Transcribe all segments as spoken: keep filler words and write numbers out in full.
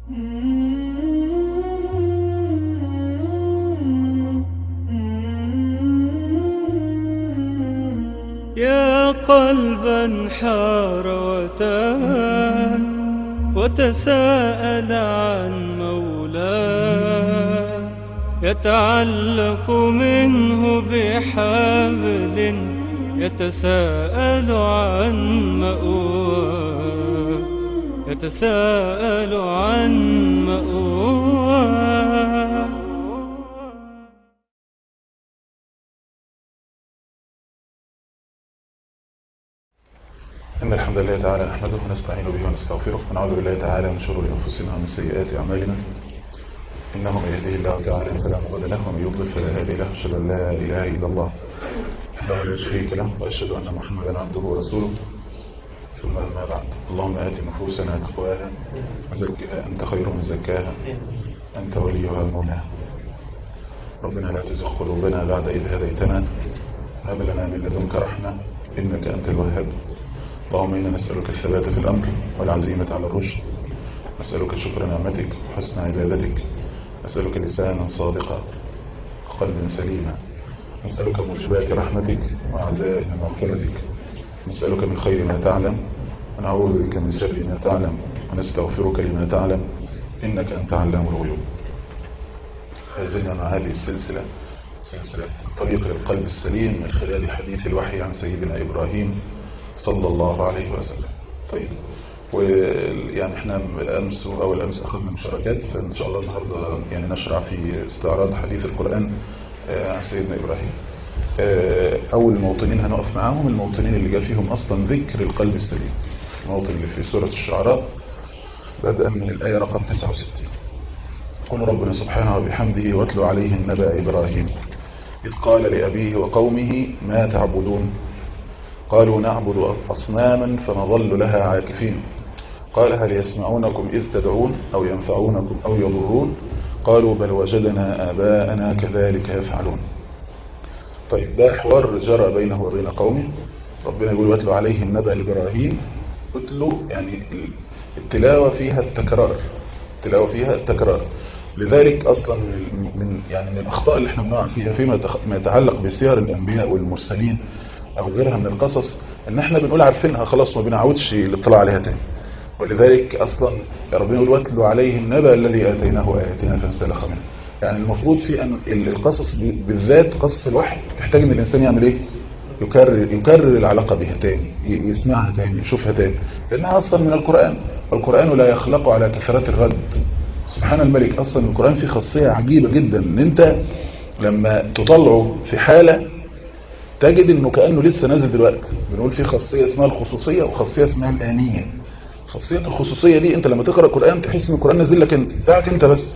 يا قلبا حار وتاه وتساءل عن مولاه، يتعلق منه بحبل يتساءل عن مأواه، يتساءل عن مأواه. إن الحمد لله تعالى نحمده ونستعين به ونستغفره ونعوذ بالله تعالى من شرور أنفسنا ومن سيئات أعمالنا، إنه من يهده الله تعالى فلا مضل له ومن يضلل فلا هادي له، أشهد أن لا إله إلا الله وحده لا شريك له وأشهد أن محمدا عبده ورسوله. ثم أما بعد، اللهم آت نفوسنا تقواها وزكها أنت خير من زكاها أنت وليها مولاها. ربنا لا تزغ قلوبنا بعد إذ هديتنا، هب لنا من لدنك رحمة إنك أنت الوهاب. اللهم إنا نسألك الثبات في الأمر والعزيمة على الرشد، نسألك شكر نعمتك وحسن عبادتك، نسألك لسانا صادقا وقلبا سليما، نسألك موجبات رحمتك وعزائم مغفرتك، نسألك من خير ما تعلم ونعوذ بك من شر ما تعلم ونستغفرك لما تعلم إنك أنت علام الغيوب. هزلنا مع هذه السلسلة، سلسلة طريق للقلب السليم، من خلال حديث الوحي عن سيدنا إبراهيم صلى الله عليه وسلم. طيب، ويعني احنا الأمس أول أمس أخذنا مشاركات، فإن شاء الله النهاردة يعني نشرع في استعراض حديث القرآن عن سيدنا إبراهيم. أول موطنين هنقف معاهم الموطنين اللي جاء فيهم أصلا ذكر القلب السليم، الموطن اللي في سورة الشعراء بدءا من الآية رقم تسعة وستين. يقول ربنا سبحانه وبحمده: واتل عليهم نبأ إبراهيم إذ قال لأبيه وقومه ما تعبدون قالوا نعبد أصناما فنظل لها عاكفين قال هل يسمعونكم إذ تدعون أو ينفعونكم أو يضرون قالوا بل وجدنا آباءنا كذلك يفعلون. طيب، ده حوار جرى بينه وبين قومه. ربنا يقول واتلوا عليهم نبأ إبراهيم. اتلوا يعني التلاوة فيها التكرار، التلاوة فيها التكرار. لذلك أصلا من يعني من الأخطاء اللي احنا بنقع فيها فيما يتعلق بسير الأنبياء والمرسلين أو غيرها من القصص، إن احنا بنقول عارفينها خلاص ما بنعودش الاطلاع عليها تاني. ولذلك أصلا ربنا يقول واتلوا عليهم نبأ الذي آتيناه آياتنا فانسلخ منها. يعني المفروض في أن القصص بالذات قصص الوحي تحتاج ان الإنسان يعمل ايه؟ يكرر يكرر العلاقة بها تاني، يسمعها تاني، يشوفها تاني، لأنها أصلا من القرآن، والقرآن لا يخلق على كثرة الرد. سبحان الملك، أصلا القرآن فيه خاصية عجيبة جدا، ان انت لما تطلعه في حالة تجد انه كأنه لسه نازل دلوقتي. بنقول فيه خاصية اسمها الخصوصية وخاصية اسمها الآنية. خاصية الخصوصية دي انت لما تقرأ القرآن تحس ان القرآن نازل لك انت بتاعك انت بس.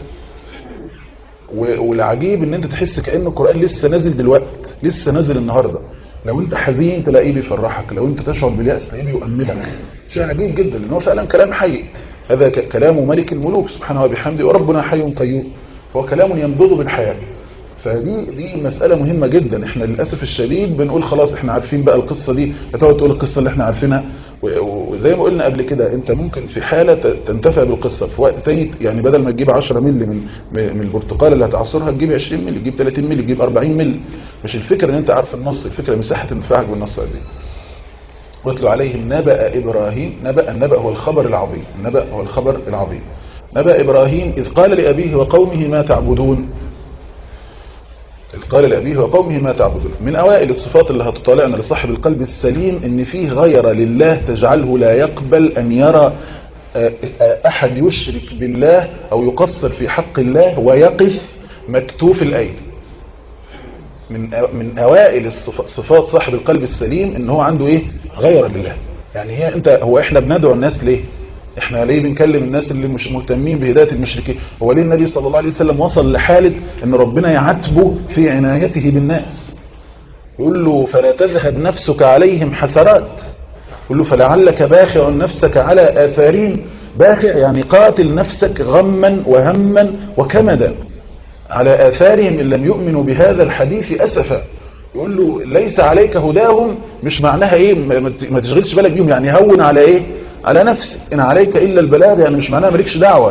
والعجيب ان انت تحس كأن القرآن لسه نازل دلوقتي، لسه نازل النهاردة. لو انت حزين تلاقيه بيفرحك، لو انت تشعر باليأس تلاقيه بيؤمنك. شيء عجيب جدا لان هو فعلا كلام حي. هذا كلام ملك الملوك سبحانه وبحمده، وربنا حي قيوم، فهو كلام ينبض بالحياة. فدي دي مسألة مهمة جدا. احنا للأسف الشديد بنقول خلاص احنا عارفين بقى القصة دي، هتقعد تقول القصة اللي احنا عارفينها. وزي ما قلنا قبل كده، انت ممكن في حالة تنتفع بالقصة، في وقت تاني يعني بدل ما تجيب عشرة ملي من من البرتقال اللي هتعصرها تجيب عشرين ملي، تجيب ثلاثين ملي، تجيب أربعين ملي. مش الفكرة ان انت عارف النص، الفكرة مساحة انتفاعك بالنص قد ايه. واتلوا عليهم نبأ إبراهيم. نبأ النبأ هو الخبر العظيم، النبأ هو الخبر العظيم. نبأ إبراهيم إذ قال لأبيه وقومه ما تعبدون. إذ قال لأبيه وقومه ما تعبدون. من أوائل الصفات اللي هتطالعنا لصاحب القلب السليم إن فيه غير لله تجعله لا يقبل أن يرى أحد يشرك بالله أو يقصر في حق الله ويقف مكتوف الأيدي. من من أوائل الصفات صاحب القلب السليم إن هو عنده إيه؟ غير لله. يعني هي أنت هو إحنا بندعو الناس ليه؟ احنا ليه بنكلم الناس اللي مش مهتمين بهداية المشركين؟ هو ليه النبي صلى الله عليه وسلم وصل لحالة ان ربنا يعاتبه في عنايته بالناس؟ يقول له فلا تذهب نفسك عليهم حسرات، يقول له فلعلك باخع نفسك على آثارهم. باخع يعني قاتل نفسك غما وهما وكمدا على آثارهم إن لم يؤمنوا بهذا الحديث أسفا. يقول له ليس عليك هداهم، مش معناها ايه ما تشغلش بالك بيهم، يعني هون على ايه؟ على نفسك. إن عليك إلا البلاغ، يعني مش معناها مالكش دعوة،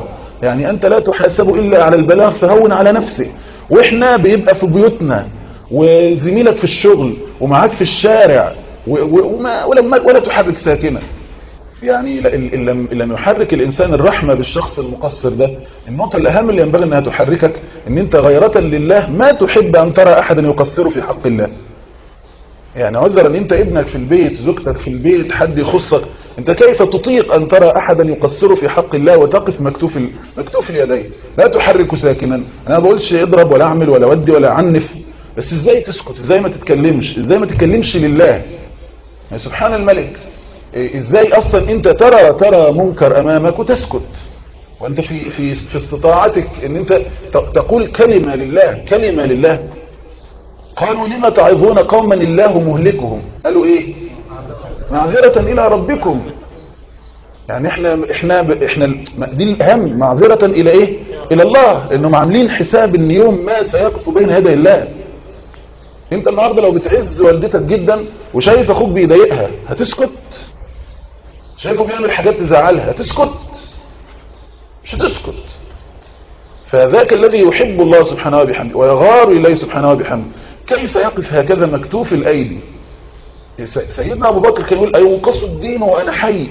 يعني أنت لا تحاسب إلا على البلاغ فهون على نفسك. وإحنا بيبقى في بيوتنا وزميلك في الشغل ومعاك في الشارع وما ولا, ولا تحرك ساكنة. يعني إن لم يحرك الإنسان الرحمة بالشخص المقصر ده، النقطة الأهم اللي ينبغي أنها تحركك أن أنت غيرة لله ما تحب أن ترى أحدا يقصر في حق الله. يعني عذرا أن أنت ابنك في البيت، زوجتك في البيت، حد يخصك، أنت كيف تطيق أن ترى أحدا يقصر في حق الله وتقف مكتوف مكتوف اليدين لا تحرك ساكنا؟ أنا ما بقولش اضرب ولا أعمل ولا ودي ولا عنف، بس إزاي تسكت؟ إزاي ما تتكلمش؟ إزاي ما تتكلمش لله؟ يعني سبحان الملك، إزاي أصلا أنت ترى ترى منكر أمامك وتسكت وأنت في في في استطاعتك أن أنت تقول كلمة لله، كلمة لله. قالوا لما تعظون قوما الله مهلكهم؟ قالوا إيه؟ معذرة إلى ربكم. يعني احنا احنا احنا دي الاهم، معذرة الى ايه؟ الى الله، لانهم عاملين حساب ان يوم ما سيقف بين يدي الله. انت النهارده لو بتعز والدتك جدا وشايف اخوك بيضايقها هتسكت؟ شايفه بيعمل حاجات تزعلها هتسكت؟ مش هتسكت. فذاك الذي يحب الله سبحانه وبحمده ويغار اليه سبحانه وبحمده كيف يقف هكذا مكتوف الايدي؟ سيدنا ابو بكر كان يقول اينقص الدين وانا حي.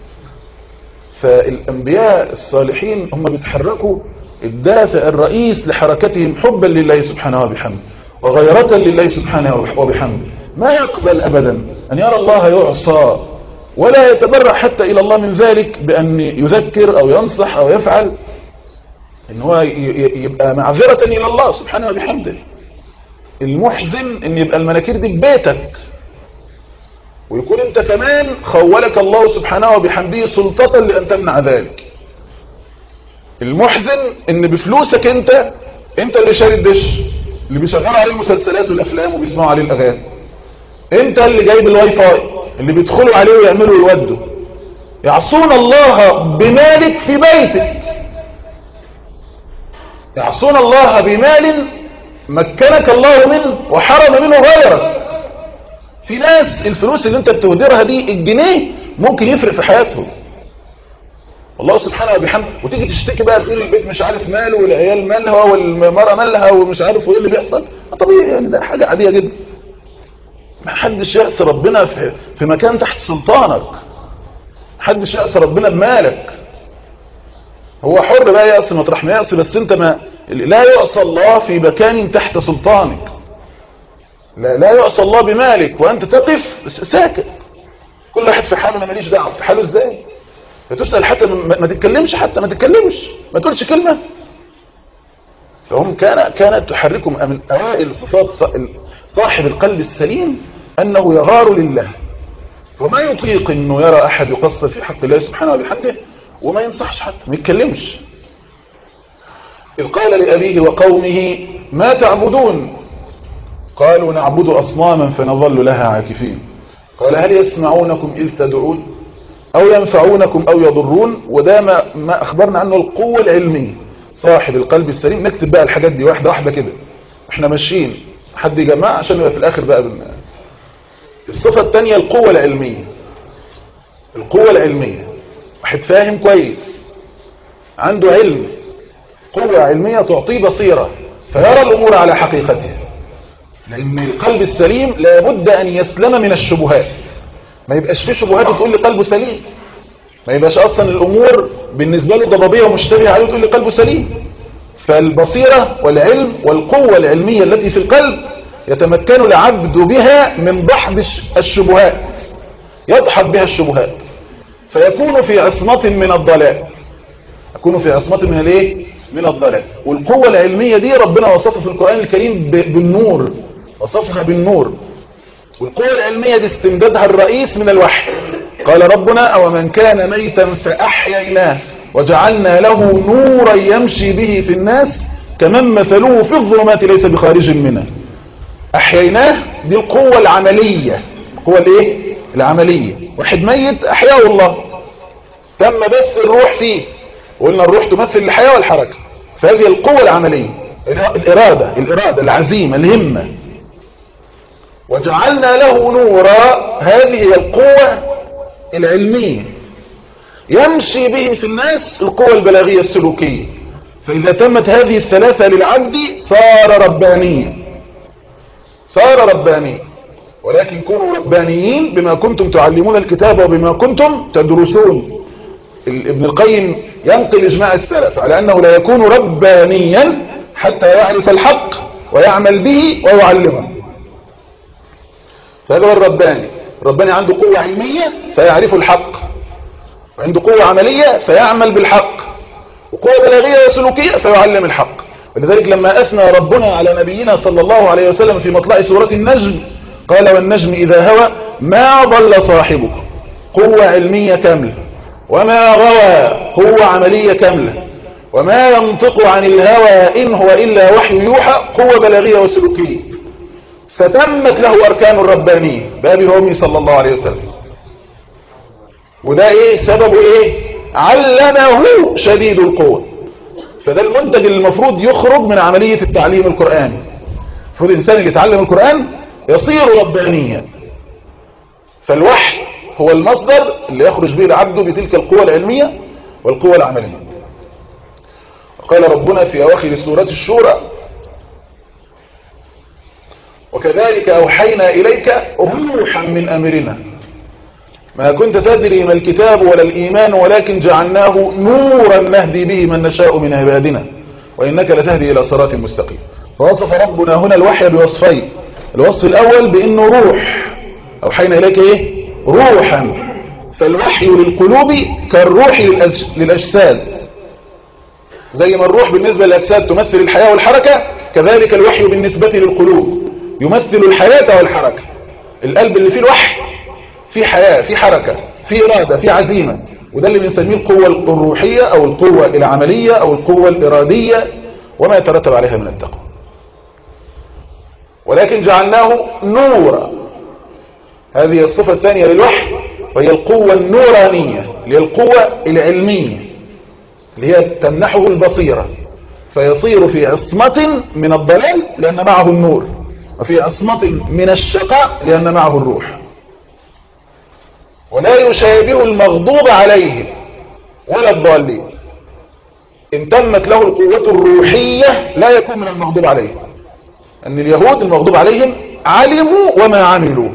فالأنبياء الصالحين هم بيتحركوا الدافع الرئيس لحركتهم حبا لله سبحانه وبحمده وغيرة لله سبحانه وبحمده. ما يقبل أبدا أن يرى الله يعصى ولا يتبرع حتى إلى الله من ذلك بأن يذكر أو ينصح أو يفعل، إن هو يبقى معذرة إلى الله سبحانه وبحمده. المحزن إن يبقى المناكير دي ببيتك ويكون انت كمان خولك الله سبحانه وبحمده سلطة لأن تمنع ذلك. المحزن ان بفلوسك انت انت اللي شاري الدش اللي بيشغلوا عليه المسلسلات والافلام وبيسمعوا عليه الاغاني، انت اللي جايب الواي فاي اللي بيدخلوا عليه ويعملوا ويودوا، يعصون الله بمالك في بيتك، يعصون الله بمال مكنك الله منه وحرم منه غيرك. في ناس الفلوس اللي انت بتهدرها دي الجنيه ممكن يفرق في حياتهم والله سبحانه وبحمده، وتيجي تشتكي بقى تقول البيت مش عارف ماله والعيال مالها والمرأة مالها ومش عارف ايه اللي بيحصل. طبيعي يعني، ده حاجة عادية جدا. ما حدش يعصي ربنا في, في مكان تحت سلطانك، ما حدش يعصي ربنا بمالك. هو حر بقى يعصي مطرح ما يعصي، بس انت ما لا يعصى الله في مكان تحت سلطانك، لا, لا يعصى الله بمالك وانت تقف ساكت. كل واحد في حاله، انا ماليش دعوه في حاله. ازاي تسأل حتى ما تتكلمش، حتى ما تتكلمش ما تقولش كلمة. فهم كان كانت تحركهم من اوائل صفات صاحب القلب السليم انه يغار لله وما يطيق انه يرى احد يقصر في حق الله سبحانه وبحمده وما ينصحش حتى ما يتكلمش. إذ قال لأبيه وقومه ما تعبدون؟ قالوا نعبد أصناما فنظل لها عاكفين. قال هل يسمعونكم إذ تدعون أو ينفعونكم أو يضرون؟ وده ما, ما أخبرنا عنه القوة العلمية. صاحب القلب السليم، نكتب بقى الحاجات دي واحدة واحدة كده احنا ماشيين، حد يجمع عشان يبقى في الآخر بقى بالنا. الصفة الثانية القوة العلمية. القوة العلمية، واحد فاهم كويس عنده علم، قوة علمية تعطيه بصيرة فيرى الأمور على حقيقتها. لأن القلب السليم لابد أن يسلم من الشبهات، ما يبقاش فيه شبهات تقول لي قلبه سليم، ما يبقاش أصلا الأمور بالنسبة له ضبابية ومشتبهة عليه تقول لي قلبه سليم. فالبصيرة والعلم والقوة العلمية التي في القلب يتمكن العبد بها من دحض الشبهات، يدحض بها الشبهات فيكون في عصمة من الضلال، يكون في عصمة من الايه؟ من الضلال. والقوة العلمية دي ربنا وصفها في القرآن الكريم بالنور، وصفها بالنور. والقوة العلمية دي استمدادها الرئيس من الوحي. قال ربنا أو من كان ميتا فأحييناه وجعلنا له نورا يمشي به في الناس كمن مثلوه في الظلمات ليس بخارج منها. أحييناه دي القوة العملية، القوة الايه؟ العملية. واحد ميت أحياه الله، تم بث الروح فيه، وقلنا الروح تمثل الحياة والحركة، فهذه القوة العملية، الإرادة الإرادة العزيمة الهمة. وجعلنا له نورا، هذه هي القوة العلمية. يمشي به في الناس القوة البلاغية السلوكية. فإذا تمت هذه الثلاثة للعبد صار ربانيا، صار ربانيا. ولكن كونوا ربانيين بما كنتم تعلمون الكتاب وبما كنتم تدرسون. ابن القيم ينقل إجماع السلف على أنه لا يكون ربانيا حتى يعرف الحق ويعمل به ويعلمه. فهذا هو الرباني. الرباني عنده قوة علمية فيعرف الحق، وعنده قوة عملية فيعمل بالحق، وقوة بلاغية وسلوكية فيعلم الحق. ولذلك لما أثنى ربنا على نبينا صلى الله عليه وسلم في مطلع سورة النجم قال والنجم إذا هوى ما ضل صاحبكم، قوة علمية كاملة، وما غوى، قوة عملية كاملة، وما ينطق عن الهوى إن هو إلا وحي يوحى، قوة بلاغية وسلوكية. فتمت له أركان الربانية بأبي وأمي صلى الله عليه وسلم. وده إيه سببه؟ إيه؟ علمه شديد القوة. فده المنتج اللي المفروض يخرج من عملية التعليم القرآني. المفروض الإنسان اللي يتعلم القرآن يصير ربانيا. فالوحي هو المصدر اللي يخرج به العبد بتلك القوة العلمية والقوة العملية. قال ربنا في أواخر سورة الشورى وكذلك أوحينا إليك روحا من أمرنا ما كنت تدري ما الكتاب ولا الإيمان ولكن جعلناه نورا نهدي به من نشاء من عبادنا وإنك لتهدي إلى صراط مستقيم. فوصف ربنا هنا الوحي بوصفين. الوصف الأول بأنه روح، أوحينا إليك إيه؟ روحا. فالوحي للقلوب كالروح للأجساد. زي ما الروح بالنسبة للأجساد تمثل الحياة والحركة، كذلك الوحي بالنسبة للقلوب يمثل الحياة والحركة. القلب اللي فيه الوحي في حياة، في حركة، في إرادة، في عزيمة. وده اللي بنسميه القوة الروحية أو القوة العملية أو القوة الإرادية وما يترتب عليها من التقوى. ولكن جعلناه نورا. هذه الصفة الثانية للوحي وهي القوة النورانية اللي هي القوة العلمية اللي هي تمنحه البصيرة فيصير في عصمة من الضلال لأن معه النور، وفي عصمة من الشقاء لأن معه الروح. ولا يشابه المغضوب عليهم ولا الضالين. إن تمت له القوة الروحية لا يكون من المغضوب عليهم. أن اليهود المغضوب عليهم علموا وما عملوا.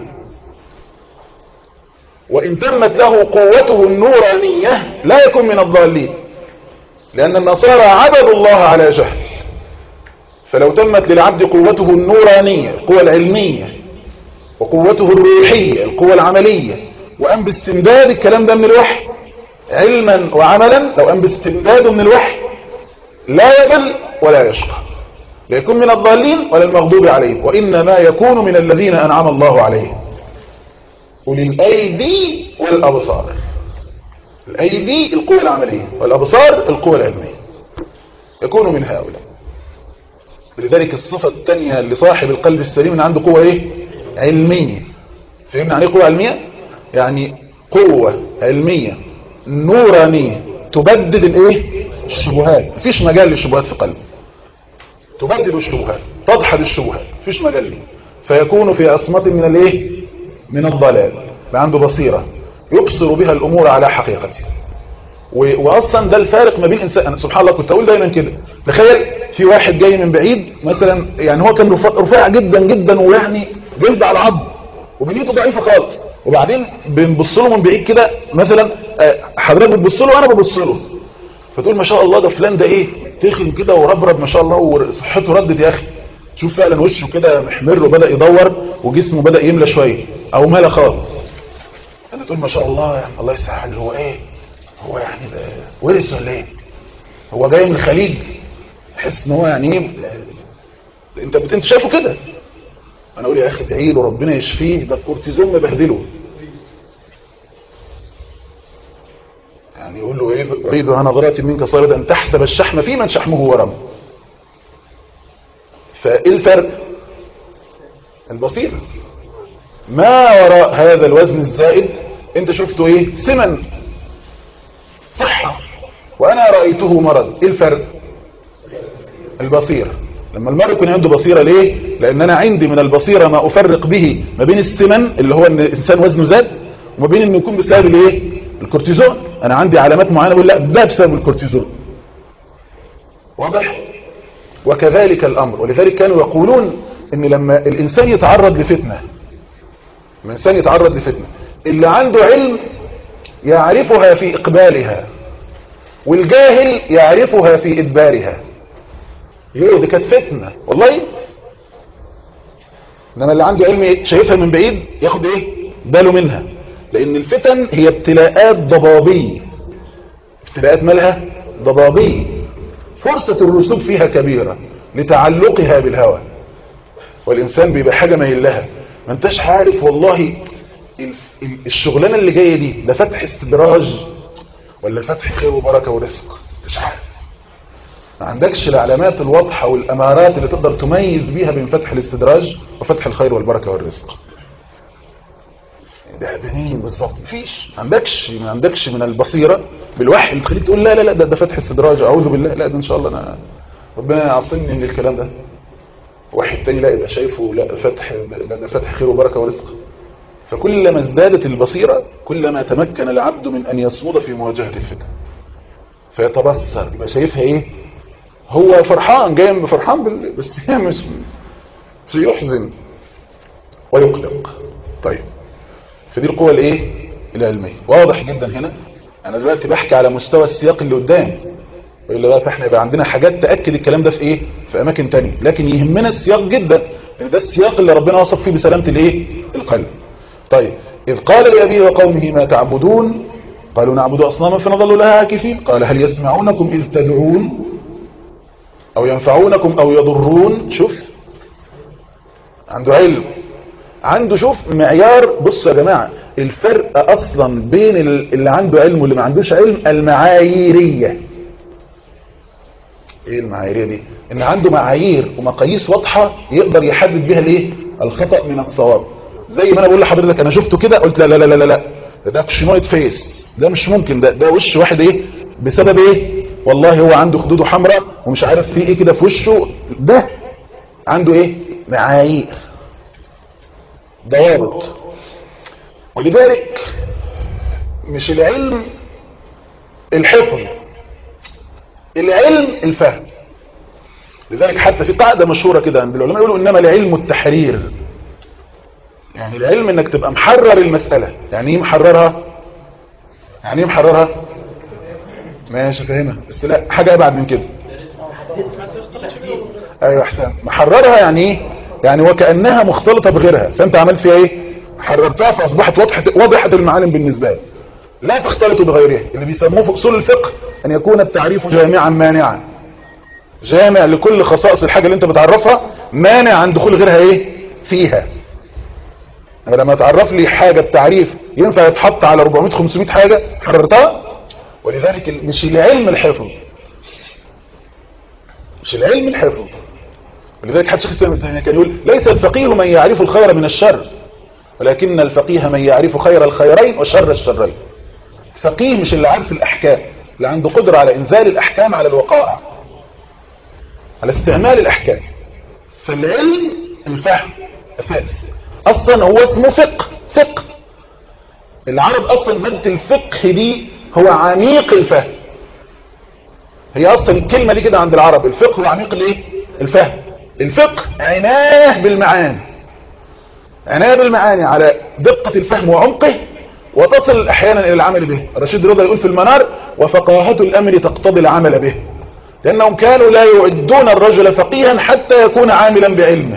وإن تمت له قوته النورانية لا يكون من الضالين، لأن النصارى عبدوا الله على جهل. فلو تمت للعبد قوته النورانية القوة العلمية وقوته الروحية القوة العملية وأن باستمداد الكلام ده من الوحي علما وعملا، لو أن باستمداده من الوحي لا يضل ولا يشقى، لا يكون من الضالين ولا المغضوب عليهم، وإنما يكون من الذين أنعم الله عليهم أولي الأيدي والأبصار. الأيدي القوة العملية والأبصار القوة العلمية، يكون من هؤلاء. لذلك الصفة الثانية لصاحب القلب السليم أن عنده قوة إيه؟ علمية. فهمنا عن إيه قوة علمية؟ يعني قوة علمية نورانية تبدد الإيه؟ الشبهات. مفيش مجال للشبهات في قلبه، تبدد الشبهات، تضحد الشبهات، مفيش مجال ليه. فيكون في عصمة من الإيه؟ من الضلال. عنده بصيرة يبصر بها الأمور على حقيقتها. وأصلا ده الفارق ما بين إنسان. أنا سبحان الله كنت أقول دايما كده، تخيل في واحد جاي من بعيد مثلا، يعني هو كان رفيع جدا جدا ويعني جلد على عظم وبنيته ضعيفة خالص، وبعدين بنبص له من بعيد كده مثلا، حضرتك بتبص له وأنا ببص له، فتقول ما شاء الله ده فلان ده إيه تخن كده وربرب ما شاء الله وصحته ردت يا أخي. شوف فعلا وشه كده محمر وبدأ يدور وجسمه بدأ يملى شوية أو ملا خالص. أنا تقول ما شاء الله يعني الله يسهل. هو إيه؟ هو يعني ورث ولا إيه؟ هو جاي من الخليج، تحس إن هو يعني إيه؟ أنت أنت شايفه كده. أنا أقول يا أخي ادعي له ربنا يشفيه، ده الكورتيزون مبهدله. يعني يقول له إيه؟ أريد نظرات منك صارت أن تحسب الشحم في من شحمه ورم. فإيه الفرق؟ البصيرة. ما وراء هذا الوزن الزائد انت شفته ايه؟ سمن، صحة، وانا رأيته مرض. ايه الفرق؟ البصيرة. لما المرء يكون عنده بصيرة، ليه؟ لان انا عندي من البصيرة ما افرق به ما بين السمن اللي هو ان الانسان وزنه زاد وما بين انه يكون بسبب الايه؟ الكورتيزون، انا عندي علامات معينه بقول لا ده بسبب الكورتيزون. واضح؟ وكذلك الامر. ولذلك كانوا يقولون ان لما الانسان يتعرض لفتنه، لما الانسان يتعرض لفتنه اللي عنده علم يعرفها في اقبالها، والجاهل يعرفها في ادبارها. يقول دي كانت فتنه والله، انما اللي عنده علم شايفها من بعيد ياخد ايه باله منها، لان الفتن هي ابتلاءات ضبابيه، ابتلاءات مالها ضبابيه، فرصه الرسوب فيها كبيره لتعلقها بالهوى، والانسان بيبقى حاجه مايل لها، ما انتش عارف والله الشغلانه اللي جايه دي ده فتح استدراج ولا فتح خير وبركه ورزق، مش عارف، ما عندكش العلامات الواضحه والامارات اللي تقدر تميز بيها بين فتح الاستدراج وفتح الخير والبركه والرزق. ده ده مين بالظبط؟ مفيش، ما عندكش ما عندكش من البصيره بالوحي اللي تخليك تقول لا لا لا ده, ده فتح استدراج، اعوذ بالله، لا ده ان شاء الله انا ربنا يعصمني من الكلام ده. واحد تاني لا يبقى شايفه لا فتح، ده فتح خير وبركه ورزق. فكلما ازدادت البصيره كلما تمكن العبد من ان يصمد في مواجهه الفتن، فيتبصر، يبقى شايفها ايه، هو فرحان جاي بفرحان بال... بس هي مش سيحزن ويقلق. طيب فدي القوة الايه العلمية، واضح جدا هنا. انا دلوقتي بحكي على مستوى السياق اللي قدام، اللي بقى فاحنا يبقى عندنا حاجات تأكد الكلام ده في ايه في اماكن تانية، لكن يهمنا السياق جدا لان ده السياق اللي ربنا وصف فيه بسلامة الايه القلب. طيب اذ قال لأبيه وقومه ما تعبدون قالوا نعبد اصناما فنظل لها عاكفين قال هل يسمعونكم اذ تدعون او ينفعونكم او يضرون. شوف عنده علم، عنده شوف معيار. بصوا يا جماعة الفرق اصلا بين اللي عنده علم واللي ما عندوش علم المعاييرية. ايه المعاييرية دي؟ ان عنده معايير ومقاييس واضحة يقدر يحدد بها الايه الخطأ من الصواب. زي ما انا بقول لحضرتك انا شفته كده قلت لا لا لا لا لا ده ده شنويد فيس، ده مش ممكن، ده ده وش واحد ايه بسبب ايه والله هو عنده خدوده حمراء ومش عارف فيه ايه كده في وشه، ده عنده ايه معايير ضوابط. ولذلك مش العلم الحفظ، العلم الفهم. لذلك حتى في قاعدة مشهورة كده عند العلماء يقولوا انما العلم التحرير، يعني العلم انك تبقى محرر المسألة. يعني ايه محررها؟ يعني ايه محررها؟ ماشي فاهمها، بس لا حاجة ابعد من كده. ايوه احسن. محررها يعني ايه؟ يعني وكأنها مختلطة بغيرها، فانت عملت فيها ايه؟ حررتها فاصبحت واضحة واضحة المعالم بالنسبة لك، لا تختلط بغيرها. اللي بيسموه في اصول الفقه ان يكون التعريف جامعا مانعا، جامع لكل خصائص الحاجة اللي انت بتعرفها، مانع عن دخول غيرها ايه فيها. لما تعرف لي حاجة بتعريف ينفع يتحط على أربعمائة خمسمائة حاجة حررتها. ولذلك مش العلم الحفظ، مش العلم الحفظ. ولذلك حد شيخ الإسلام ابن تيمية كان يقول ليس الفقيه من يعرف الخير من الشر، ولكن الفقيه من يعرف خير الخيرين وشر الشرين. الفقيه مش اللي عارف الأحكام، اللي عنده قدرة على إنزال الأحكام على الوقائع، على استعمال الأحكام. فالعلم الفهم أساس. أصلا هو اسمه فقه، فقه. العرب أصلا مادة الفقه دي هو عميق الفهم. هي أصلا الكلمة دي كده عند العرب، الفقه هو عميق الايه الفهم. الفقه عناه بالمعاني، عناه بالمعاني على دقة الفهم وعمقه، وتصل أحيانا إلى العمل به. رشيد رضا يقول في المنار وفقاهة الأمر تقتضي العمل به، لأنهم كانوا لا يعدون الرجل فقيها حتى يكون عاملا بعلمه.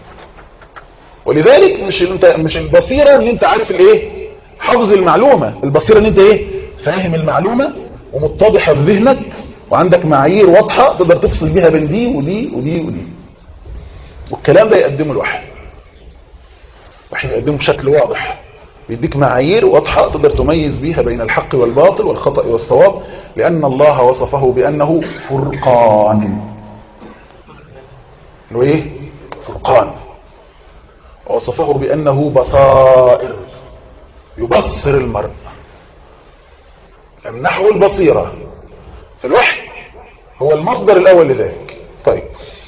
ولذلك مش انت مش البصيره ان انت عارف الايه حفظ المعلومه، البصيره ان انت ايه فاهم المعلومه ومتضحه في ذهنك وعندك معايير واضحه تقدر تفصل بيها بين دي ودي ودي ودي. والكلام ده يقدمه الوحي، الوحي يقدمه بشكل واضح، بيديك معايير واضحه تقدر تميز بيها بين الحق والباطل والخطأ والصواب، لان الله وصفه بانه فرقان. انه ايه فرقان. وصفه بأنه بصائر، يبصر المرء، نحو البصيرة. فالوحي هو المصدر الأول لذلك. طيب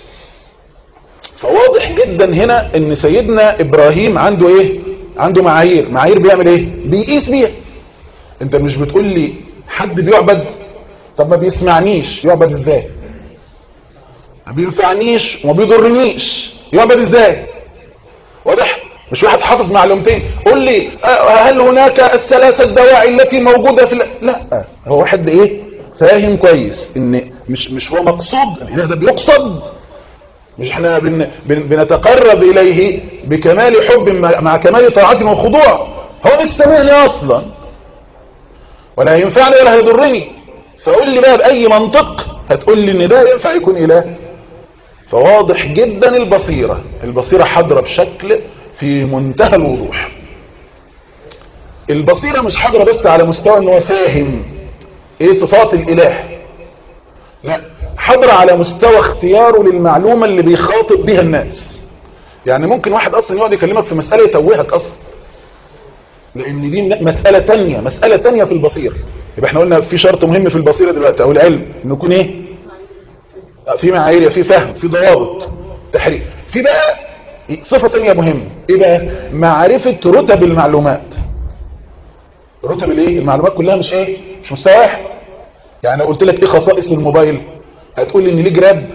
فواضح جدا هنا ان سيدنا إبراهيم عنده ايه عنده معايير. معايير بيعمل ايه بيقيس بيها. انت مش بتقول لي حد بيعبد، طب ما بيسمعنيش يعبد ازاي؟ ما بينفعنيش وما بيضرنيش يعبد ازاي؟ واضح؟ مش واحد حافظ معلومتين قول لي هل هناك الثلاثه الدواعي التي موجوده في ال... لا، هو واحد ايه فاهم كويس ان مش مش هو مقصود، الاله ده بيقصد، مش احنا بن بن بنتقرب اليه بكمال حب مع كمال طاعته وخضوع، هو مش سامعني اصلا ولا هينفعني ولا هيضرني، فقول لي بقى باي منطق هتقول لي ان ده ينفع يكون اله؟ فواضح جدا البصيره البصيره حاضره بشكل في منتهى الوضوح. البصيره مش حاضره بس على مستوى ان هو فاهم ايه صفات الاله، لا، حاضره على مستوى اختياره للمعلومه اللي بيخاطب بيها الناس. يعني ممكن واحد اصلا يقعد يكلمك في مساله يتوهك اصلا، لان دي مساله تانية مساله تانية في البصيره. يبقى احنا قلنا في شرط مهم في البصيره دلوقتي او العلم، انه يكون ايه؟ في معايير، في فهم، في ضوابط، تحرير. في بقى صفه تانية مهمه، ايه بقى؟ معرفه رتب المعلومات. رتب الايه؟ المعلومات كلها مش ايه؟ مش مستوى واحد. يعني لو قلت لك ايه خصائص الموبايل هتقول لي ان ليه جراب،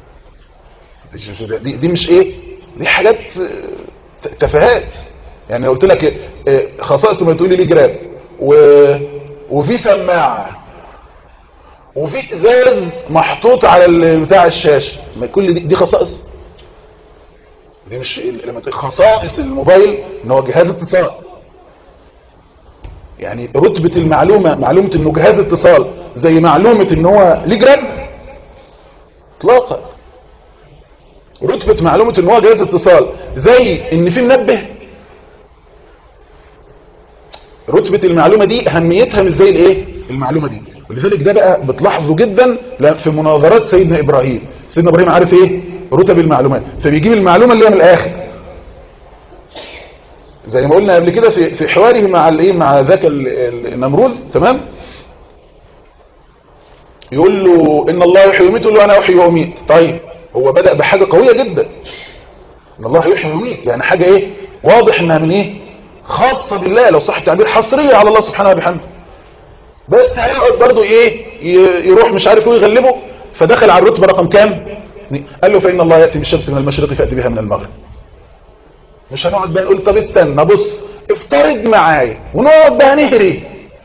دي, دي مش ايه، دي حاجات تفاهات. يعني لو قلت لك خصائص ما تقول لي ليه جراب و... وفي سماعه وفي ازاز محطوط على بتاع الشاشه، ما كل دي, دي خصائص، دي مش لما تقول خصائص الموبايل ان هو جهاز اتصال. يعني رتبه المعلومه، معلومه انه جهاز اتصال زي معلومه ان هو ليه جراب اطلاقا. رتبه معلومه ان هو جهاز اتصال زي ان في منبه، رتبه المعلومه دي اهميتها مش زي الايه المعلومه دي. ولذلك ده بقى بتلاحظه جدا في مناظرات سيدنا ابراهيم. سيدنا ابراهيم عارف ايه رتب المعلومات، فبيجيب المعلومه اللي هي من الاخر، زي ما قلنا قبل كده في في حواره مع الايه مع ذاك النمروذ. تمام؟ يقول له ان الله يحيي ويميت، يقول له انا احيي واميت. طيب هو بدأ بحاجه قويه جدا، ان الله يحيي ويميت، يعني حاجه ايه واضح انها من ايه خاصه بالله، لو صح التعبير حصريه على الله سبحانه وبحمده. بس هيقعد برضه ايه يروح مش عارف ايه يغلبه، فدخل على الرتبه رقم كام؟ قال له فان الله ياتي بالشمس من المشرق فاتي بها من المغرب. مش هنقعد بقى نقول طب استنى بص افترض معايا ونقعد بقى نهري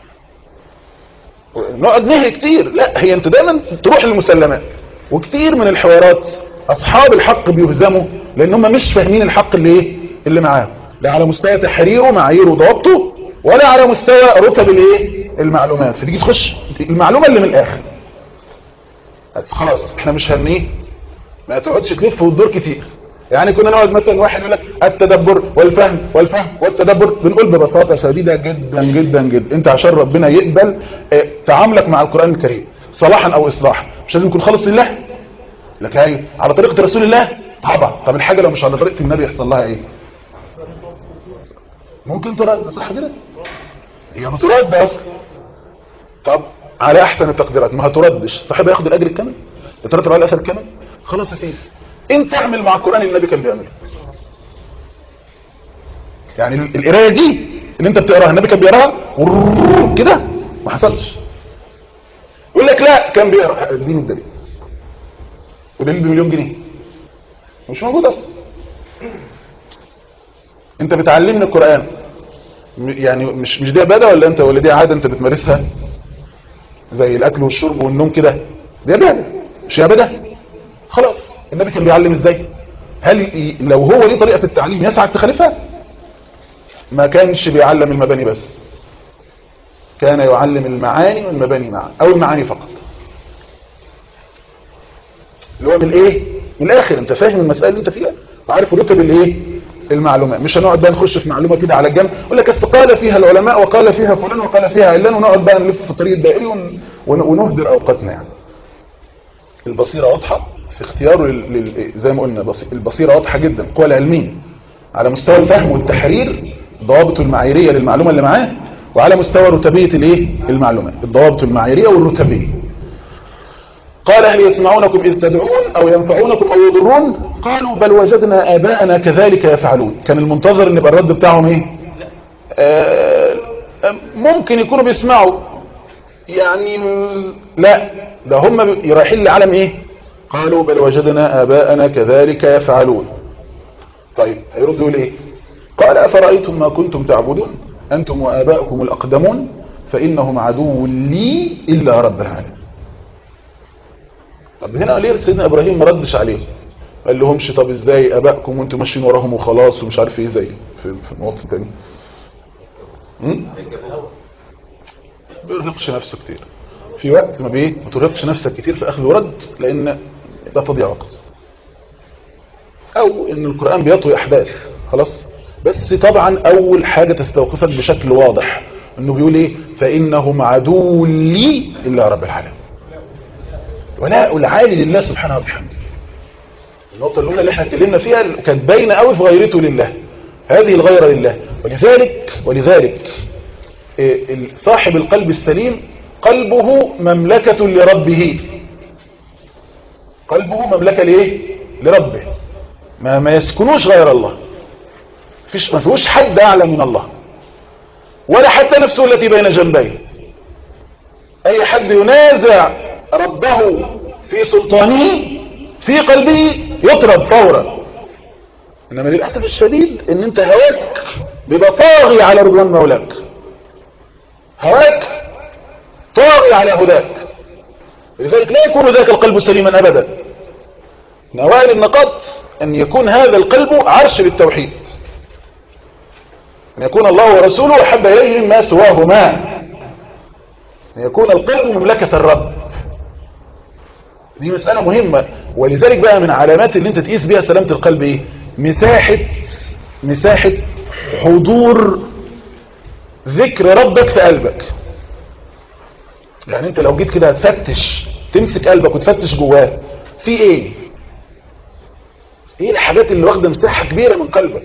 نقعد نهري كتير. لا، هي انت دايما تروح للمسلمات. وكتير من الحوارات اصحاب الحق بيهزموا لان هم مش فاهمين الحق اللي ايه اللي معاهم، لا على مستوى تحريره معاييره وضوابطه ولا على مستوى رتب الايه المعلومات. فتيجي تخش المعلومه اللي من الاخر بس خلاص احنا مش هنيه، ما تقعدش تلف وتدور كتير. يعني كنا نقعد مثلا واحد يقول لك التدبر والفهم والفهم والتدبر، بنقول ببساطه شديده جدا جدا جدا انت عشان ربنا يقبل اه تعاملك مع القران الكريم صلاحا او اصلاحا مش لازم يكون خالص لله، لك هاي على طريقه رسول الله طبعا. طب الحاجه لو مش على طريقه النبي يحصل لها ايه؟ ممكن ترد، صح كده؟ هي بترد اصلا. طب على احسن التقديرات ما هتردش، صاحبها ياخد الاجر الكامل، يترتب على الاثر الكامل. خلاص يا سيدي انت اعمل مع القران اللي النبي كان بيعمله. يعني القرايه دي اللي انت بتقراها النبي كان بيقراها كده؟ ما حصلش. يقول لك لا كان بيقرا، اديني الدليل. ودليل بمليون جنيه مش موجود اصلا. انت بتعلمني القران يعني مش مش دي عباده ولا انت ولا دي عاده انت بتمارسها زي الاكل والشرب والنوم كده؟ دي عباده مش عباده؟ خلاص النبي كان بيعلم ازاي؟ هل لو هو ليه طريقه في التعليم يسعى تخالفها؟ ما كانش بيعلم المباني بس، كان يعلم المعاني والمباني معا او المعاني فقط. اللي هو من ايه من الاخر انت فاهم المساله اللي انت فيها وعارف رتب الايه المعلومات. مش هنقعد بقى نخش في معلومه كده على الجنب يقول لك قال فيها العلماء وقال فيها فلان وقال فيها علان ونقعد بقى نلف في الطريق الدائري ون... ونهدر اوقاتنا. يعني البصيره واضحه في اختياره لل... زي ما قلنا البصيره واضحه جدا، القوى العلميه على مستوى الفهم والتحرير، ضوابط المعاييريه للمعلومه اللي معاه، وعلى مستوى رتبيه الايه المعلومات، الضوابط المعاييريه والرتبيه. قال هل يسمعونكم إذ تدعون أو ينفعونكم أو يضرون؟ قالوا بل وجدنا آباءنا كذلك يفعلون. كان المنتظر ان يبقى الرد بتاعهم ايه؟ آه ممكن يكونوا بيسمعوا يعني، لا ده هم رايحين لعالم ايه؟ قالوا بل وجدنا آباءنا كذلك يفعلون. طيب هيردوا يقول ايه؟ قال أفرأيتم ما كنتم تعبدون أنتم وآباؤكم الأقدمون فإنهم عدو لي إلا رب العالمين. طب هنا ليه سيدنا إبراهيم ما ردش عليه؟ قال لهمش طب ازاي آباءكم وانتم ماشيين وراهم وخلاص ومش عارف ايه زي في مواطن تاني. ما بيرهقش نفسه كتير في وقت ما بيه ما ترهقش نفسك كتير في أخذ ورد، لأن ده تضيع وقت، أو إن القرآن بيطوي أحداث خلاص. بس طبعا أول حاجة تستوقفك بشكل واضح إنه بيقول إيه؟ فإنهم عدو لي إلا رب العالمين. ولاء العالي لله سبحانه وبحمده. النقطة الأولى اللي احنا اتكلمنا فيها كانت باينة قوي في غيرته لله، هذه الغيرة لله. ولذلك ولذلك صاحب القلب السليم قلبه مملكة لربه، قلبه مملكة لإيه؟ لربه، ما ما يسكنوش غير الله، فيش ما فيهوش حد أعلى من الله ولا حتى نفسه التي بين جنبيه. أي حد ينازع ربه في سلطانه في قلبه يطرد فورا. إنما للأسف الشديد إن أنت هواك بيبقى طاغي على رضوان مولاك، هواك طاغي على هداك، لذلك لا يكون ذاك القلب سليما أبدا. من أوائل النقاط أن يكون هذا القلب عرش للتوحيد، أن يكون الله ورسوله أحب إليه مما سواهما، أن يكون القلب مملكة الرب. دي مسألة مهمة. ولذلك بقى من علامات اللي انت تقيس بيها سلامة القلب ايه؟ مساحة مساحة حضور ذكر ربك في قلبك. يعني انت لو جيت كده هتفتش تمسك قلبك وتفتش جواه في ايه؟ ايه الحاجات اللي واخده مساحة كبيرة من قلبك؟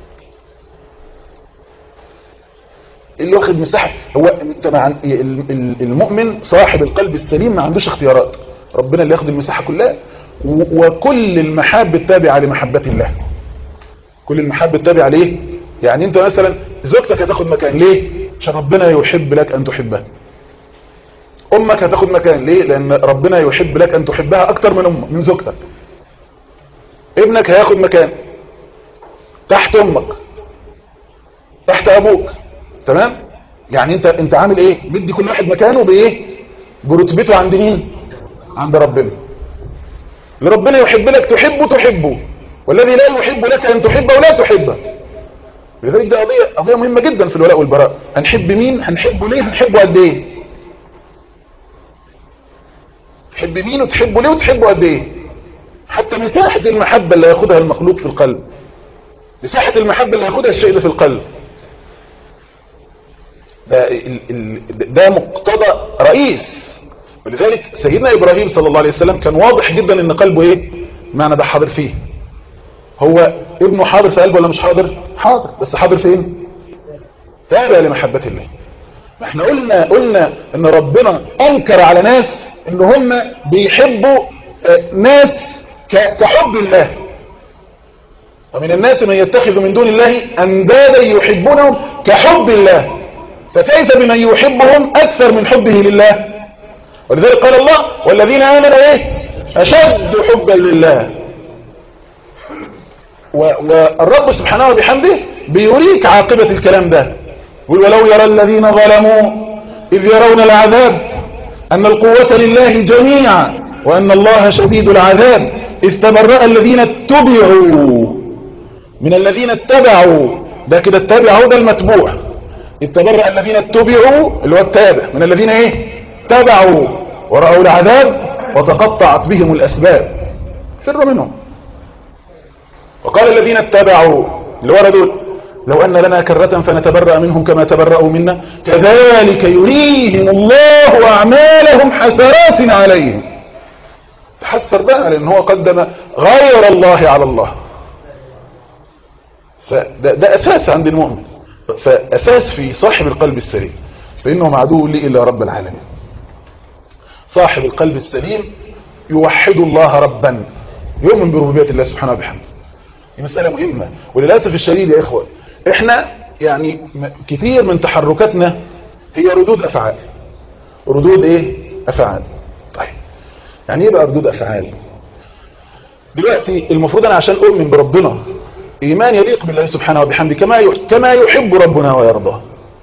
اللي واخد مساحة هو انت مع المؤمن صاحب القلب السليم ما عندوش اختيارات، ربنا اللي ياخد المساحة كلها. وكل المحاب التابعة لمحبة الله، كل المحاب التابعة ليه؟ يعني انت مثلا زوجتك هتاخد مكان ليه؟ عشان ربنا يحب لك ان تحبها. امك هتاخد مكان ليه؟ لان ربنا يحب لك ان تحبها اكتر من امك من زوجتك. ابنك هياخد مكان تحت امك تحت ابوك، تمام؟ يعني انت انت عامل ايه؟ بدي كل واحد مكانه بايه؟ برتبته عند مين؟ عند ربنا. اللي ربنا يحب لك تحبه تحبه، والذي لا يحب لك ان تحبه ولا تحبه. لذلك دي قضيه قضيه مهمه جدا في الولاء والبراء. هنحب مين؟ هنحبه ليه؟ هنحبه قد ايه؟ تحب مين وتحبه ليه وتحبه قد ايه؟ حتى مساحه المحبه اللي ياخدها المخلوق في القلب، مساحه المحبه اللي ياخدها الشيء ده في القلب، ده ده مقتضى رئيس. ولذلك سيدنا إبراهيم صلى الله عليه وسلم كان واضح جدا ان قلبه ايه؟ معنى ده حاضر فيه. هو ابنه حاضر في قلبه ولا مش حاضر؟ حاضر، بس حاضر فين؟ تابع لمحبة الله. احنا قلنا قلنا ان ربنا انكر على ناس ان هم بيحبوا ناس كحب الله. ومن الناس من يتخذ من دون الله اندادا يحبونهم كحب الله، فكيف بمن يحبهم اكثر من حبه لله؟ ولذلك قال الله والذين آمنوا ايه؟ أشد حبا لله. والرب سبحانه وبحمده بيريك عاقبة الكلام ده، يقول ولو يرى الذين ظلموا إذ يرون العذاب أن القوة لله جميعا وأن الله شديد العذاب إذ تبرأ الذين اتبعوا من الذين اتبعوا. ده كده اتبعوا ده المتبوع. إذ تبرأ الذين اتبعوا اللي هو التابع من الذين ايه؟ تبعوا ورأوا العذاب وتقطعت بهم الأسباب. فر منهم. وقال الذين اتبعوا اللي ورا دول لو أن لنا كرة فنتبرأ منهم كما تبرأوا منا كذلك يريهم الله أعمالهم حسرات عليهم. تحسر بقى لأن هو قدم غير الله على الله. فده ده أساس عند المؤمن، فأساس في صاحب القلب السليم، فإنهم عدو لي إلا رب العالمين. صاحب القلب السليم يوحد الله ربا، يؤمن بربوبية الله سبحانه وبحمده. دي مسألة مهمة. وللأسف الشديد يا إخوة احنا يعني كتير من تحركاتنا هي ردود افعال. ردود ايه؟ افعال. طيب يعني ايه بقى ردود افعال؟ دلوقتي المفروض انا عشان اؤمن بربنا ايمان يليق بالله سبحانه وبحمده كما كما يحب ربنا ويرضاه،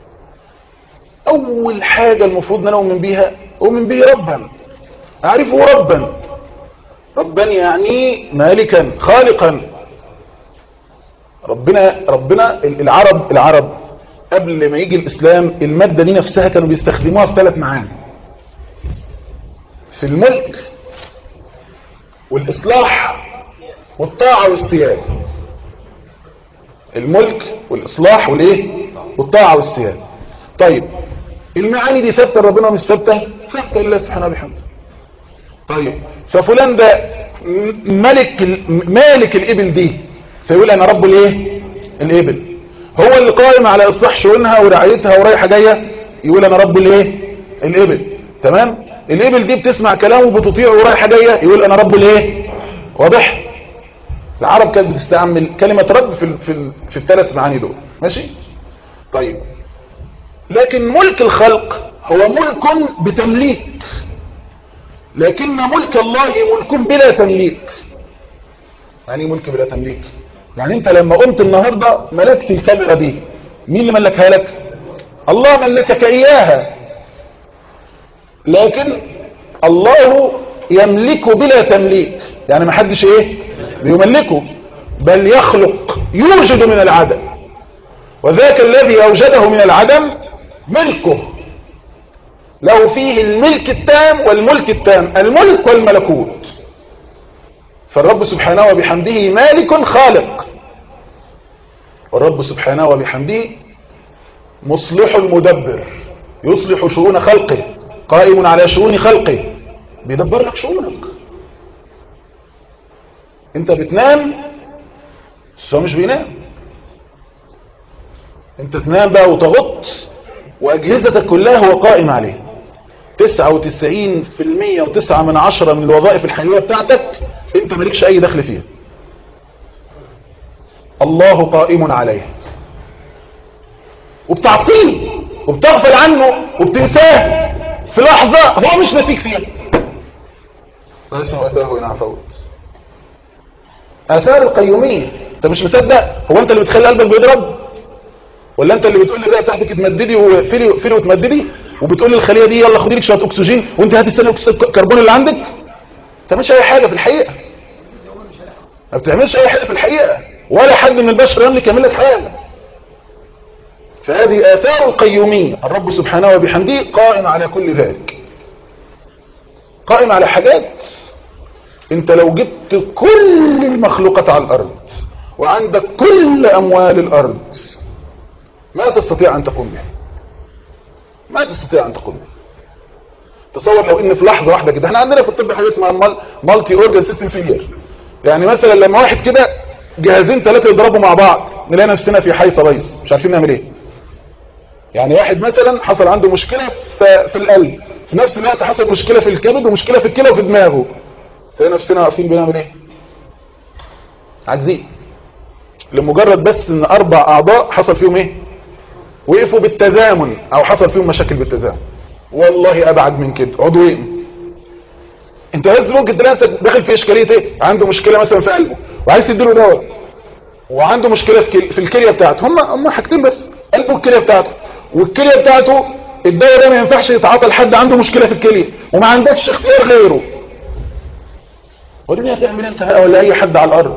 اول حاجة المفروض ان انا اؤمن بيها اؤمن به ربا، اعرفه ربا. ربا يعني مالكا خالقا. ربنا ربنا العرب العرب قبل ما يجي الاسلام المادة دي نفسها كانوا بيستخدموها في ثلاث معاني: في الملك والاصلاح والطاعة والسيادة. الملك والاصلاح والايه والطاعة والسيادة. طيب المعاني دي ثابته لربنا مش ثابته؟ ثابته لله سبحانه وبحمده. طيب ففلان ده ملك مالك الابل دي، فيقول انا رب الايه؟ الابل. هو اللي قائم على اصلاح شؤونها ورعايتها ورايحه جايه، يقول انا رب الايه؟ الابل. تمام؟ الابل دي بتسمع كلامه وبتطيعه ورايحه جايه، يقول انا رب الايه؟ واضح؟ العرب كانت بتستعمل كلمه رب في في في الثلاث معاني دول. ماشي؟ طيب لكن ملك الخلق هو ملك بتمليك، لكن ملك الله ملك بلا تمليك. يعني ملك بلا تمليك، يعني انت لما قمت النهاردة ملكت الكاميرا دي، مين اللي ملكها لك؟ الله ملكك اياها، لكن الله يملك بلا تمليك، يعني ما حدش ايه بيملكه، بل يخلق يوجد من العدم، وذاك الذي اوجده من العدم ملكه، له فيه الملك التام والملك التام، الملك والملكوت. فالرب سبحانه وبحمده مالك خالق، والرب سبحانه وبحمده مصلح مدبر، يصلح شؤون خلقه، قائم على شؤون خلقه، بيدبر لك شؤونك. انت بتنام بس هو مش بينام، انت تنام بقى وتغط واجهزتك كلها هو قائم عليها. تسعة وتسعين في المية وتسعة من عشرة من الوظائف الحيوية بتاعتك انت مالكش اي دخل فيها، الله قائم عليه، وبتعصيه وبتغفل عنه وبتنساه في لحظة هو مش ناسيك فيها. فاسم وقته إن عفوت. آثار القيومية. انت مش مصدق؟ هو انت اللي بتخلي قلبك بيضرب؟ ولا انت اللي بتقول لي بقى تحتك تمددي وفيلي وفيلي وتمددي، وبتقول للخليه دي يلا خدي لك شويه اكسجين وانت هاتي ثاني اكسيد الكربون اللي عندك؟ ما بتعملش اي حاجه في الحقيقه، ما بتعملش اي حاجه في الحقيقه، ولا حد من البشر يملك يعمل لك حاجه. فهذه آثار القيومية. الرب سبحانه وبحمده قائم على كل ذلك، قائم على حاجات انت لو جبت كل المخلوقات على الارض وعندك كل اموال الارض ما تستطيع ان تقوم بها، ما تستطيع ان تقوم بها. تصور لو ان في لحظة واحدة كده، احنا عندنا في الطب حاجة اسمها مالتي اورجان سيستم فيلير، يعني مثلا لما واحد كده جهازين ثلاثة يضربوا مع بعض نلاقي نفسنا في حي صبيص مش عارفين نعمل ايه. يعني واحد مثلا حصل عنده مشكلة في القلب، في نفس الوقت حصل مشكلة في الكبد ومشكلة في الكلى وفي دماغه، تلاقي نفسنا واقفين بنعمل ايه؟ عاجزين. لمجرد بس ان اربع اعضاء حصل فيهم ايه؟ وقفوا بالتزامن او حصل فيهم مشاكل بالتزامن. والله ابعد من كده عضوين. انت لازم ممكن تلاقي نفسك داخل في اشكاليه ايه؟ عنده مشكله مثلا في قلبه وعايز تديله دواء، وعنده مشكله في في الكليه بتاعته، هم هم حاجتين بس، قلبه والكليه بتاعته، والكليه بتاعته الدواء ده ما ينفعش يتعاطى لحد عنده مشكله في الكليه وما عندكش اختيار غيره. ودي هتعمل انت ولا اي حد على الارض؟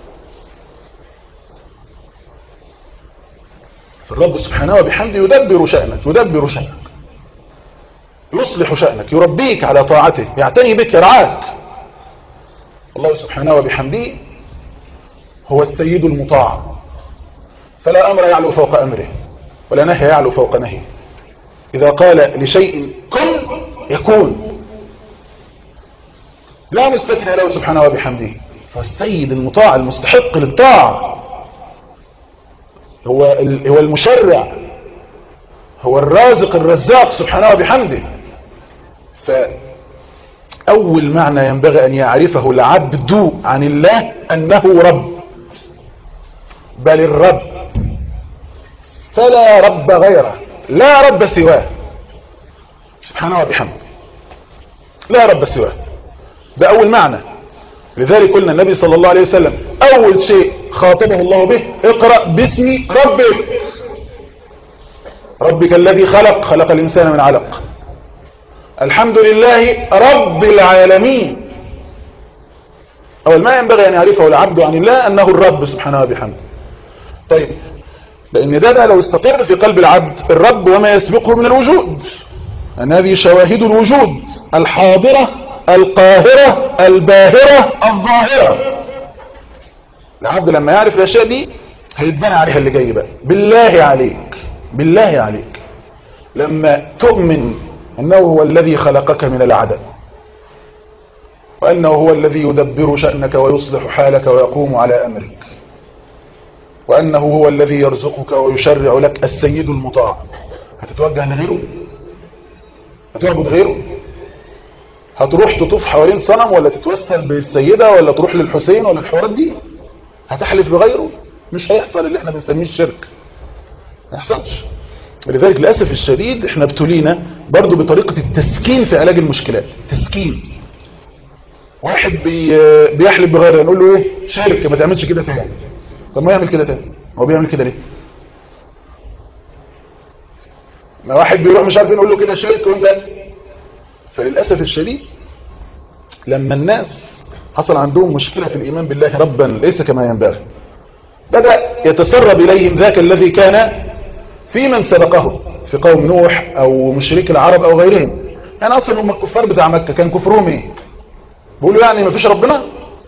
فالرب سبحانه وبحمده يدبر شأنك، يدبر شأنك، يصلح شأنك، يربيك على طاعته، يعتني بك، يرعاك. الله سبحانه وبحمده هو السيد المطاع، فلا أمر يعلو فوق أمره ولا نهي يعلو فوق نهيه. إذا قال لشيء كن يكون، لا مستكن له سبحانه وبحمده. فالسيد المطاع المستحق للطاعة، هو هو المشرع، هو الرازق الرزاق سبحانه وبحمده. فأول معنى ينبغي أن يعرفه العبد عن الله أنه رب، بل الرب فلا رب غيره، لا رب سواه سبحانه وبحمده، لا رب سواه. ده أول معنى. لذلك قلنا النبي صلى الله عليه وسلم أول شيء خاطبه الله به اقرأ باسم ربك، ربك الذي خلق خلق الإنسان من علق، الحمد لله رب العالمين. أول ما ينبغي أن يعرفه العبد عن الله أنه الرب سبحانه وبحمده. طيب، لأن ده, ده لو استقر في قلب العبد الرب وما يسبقه من الوجود، أن هذه شواهد الوجود الحاضرة القاهرة الباهرة الظاهرة. العبد لما يعرف الأشياء دي هيتبنى عليها اللي جاي بقى. بالله عليك بالله عليك لما تؤمن أنه هو الذي خلقك من العدم، وأنه هو الذي يدبر شأنك ويصلح حالك ويقوم على أمرك، وأنه هو الذي يرزقك ويشرع لك السيد المطاع، هتتوجه لغيره؟ هتعبد غيره؟ هتروح تطوف حوالين صنم ولا تتوسل بالسيدة ولا تروح للحسين ولا الحوارات دي؟ هتحلف بغيره؟ مش هيحصل اللي احنا بنسميه الشرك، ما يحصلش. لذلك للأسف الشديد احنا ابتلينا برضو بطريقة التسكين في علاج المشكلات. تسكين، واحد بي بيحلف بغيره نقول له ايه؟ شرك، ما تعملش كده تاني. طب ما يعمل كده تاني، هو بيعمل كده ليه؟ ما واحد بيروح مش عارف نقول له كده شرك وانت. فللأسف الشديد لما الناس حصل عندهم مشكلة في الإيمان بالله ربا ليس كما ينبغي، بدأ يتسرب إليهم ذاك الذي كان في من سبقه في قوم نوح أو مشرك العرب أو غيرهم. يعني أصلا هم الكفار بتاع مكة كان كفرهم إيه؟ بيقولوا يعني ما فيش ربنا؟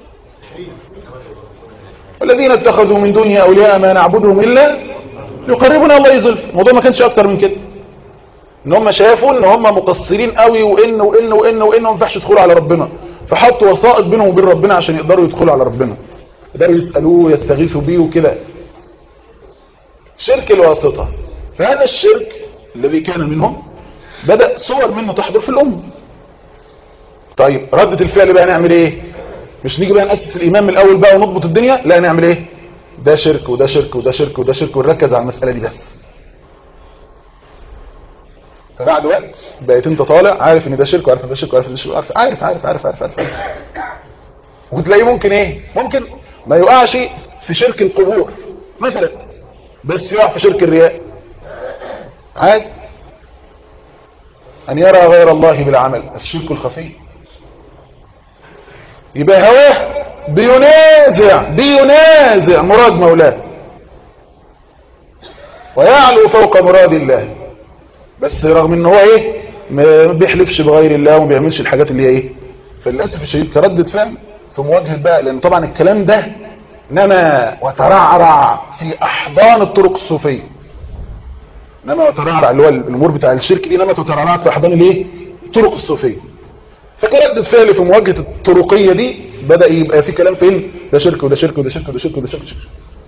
والذين اتخذوا من دونه أولياء ما نعبدهم إلا يقربنا الله يزلف. الموضوع ما كانش أكتر من كده، ان هم شافوا ان هم مقصرين قوي وان وان وان وان ما ينفعش يدخلوا على ربنا، فحطوا وسائط بينهم وبين ربنا عشان يقدروا يدخلوا على ربنا، يقدروا يسالوه ويستغيثوا بيه وكده. شرك الواسطه. فهذا الشرك الذي كان منهم بدا صور منه تحضر في الامه. طيب رده الفعل بقى نعمل ايه؟ مش نيجي بقى ناسس الايمان من الاول بقى ونضبط الدنيا، لا نعمل ايه؟ ده شرك وده شرك وده شرك وده شرك ونركز على المساله دي بس. فبعد وقت بقيت انت طالع عارف ان ده شرك وعارف ان ده شرك وعارف ان ده شرك، عارف عارف عارف عارف عارف, عارف, عارف. وتلاقيه ممكن ايه؟ ممكن ما يقعش في شرك القبور مثلا، بس يقع في شرك الرياء عادي. ان يرى غير الله بالعمل، الشرك الخفي. يبقى هواه بينازع بينازع مراد مولاه ويعلو فوق مراد الله، بس رغم ان هو ايه؟ ما بيحلفش بغير الله وما بيعملش الحاجات اللي هي ايه. فللاسف الشديد كردة فعل في مواجهه بقى، لان طبعا الكلام ده نما وترعرع في احضان الطرق الصوفيه. نما وترعرع اللي هو الامور بتاع الشرك دي نما وترعرعت في احضان الايه؟ الطرق الصوفيه. فكردة فعل في مواجهه الطرقيه دي بدا يبقى في كلام فين؟ ده شرك وده شرك وده شرك وده شرك وده شرك, شرك.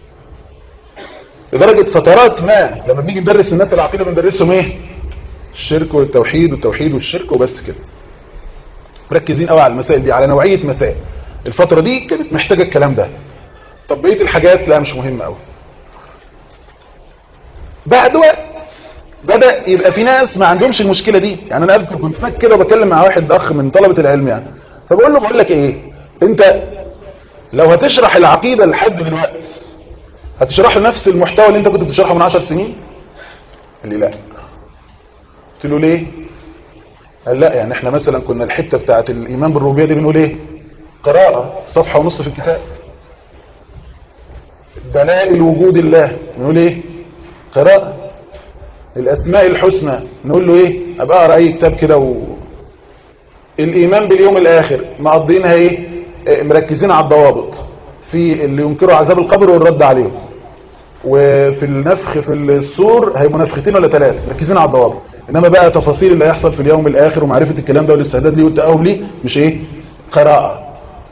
لدرجه فترات ما لما بنيجي ندرس الناس العقيده بندرسهم ايه؟ الشرك والتوحيد والتوحيد والشرك وبس كده. مركزين قوي على المسائل دي، على نوعيه مسائل. الفتره دي كانت محتاجه الكلام ده. طب بقيه الحاجات لا مش مهمه قوي. بعد وقت بدا يبقى في ناس ما عندهمش المشكله دي. يعني انا اذكر كنت فاكر كده وبكلم مع واحد اخ من طلبه العلم يعني، فبقول له بقول لك ايه، انت لو هتشرح العقيده لحد دلوقتي هتشرح له نفس المحتوى اللي انت كنت بتشرحه من عشر سنين؟ قال لي لا. قلت له ليه؟ قال لا، يعني احنا مثلا كنا الحته بتاعه الايمان بالربوبيه دي بنقول ايه؟ قراءه صفحه ونص في الكتاب. دلائل وجود الله بنقول ايه؟ قراءه. الاسماء الحسنى نقول له ايه؟ ابقى اقرا اي كتاب كده. و الايمان باليوم الاخر مقضينها ايه؟ مركزين على الضوابط، في اللي ينكروا عذاب القبر والرد عليهم، وفي النفخ في الصور هيبقوا نفختين ولا ثلاثه، مركزين على الضوابط. انما بقى تفاصيل اللي هيحصل في اليوم الاخر ومعرفه الكلام ده والاستعداد ليه والتاهب ليه مش ايه؟ قراءه.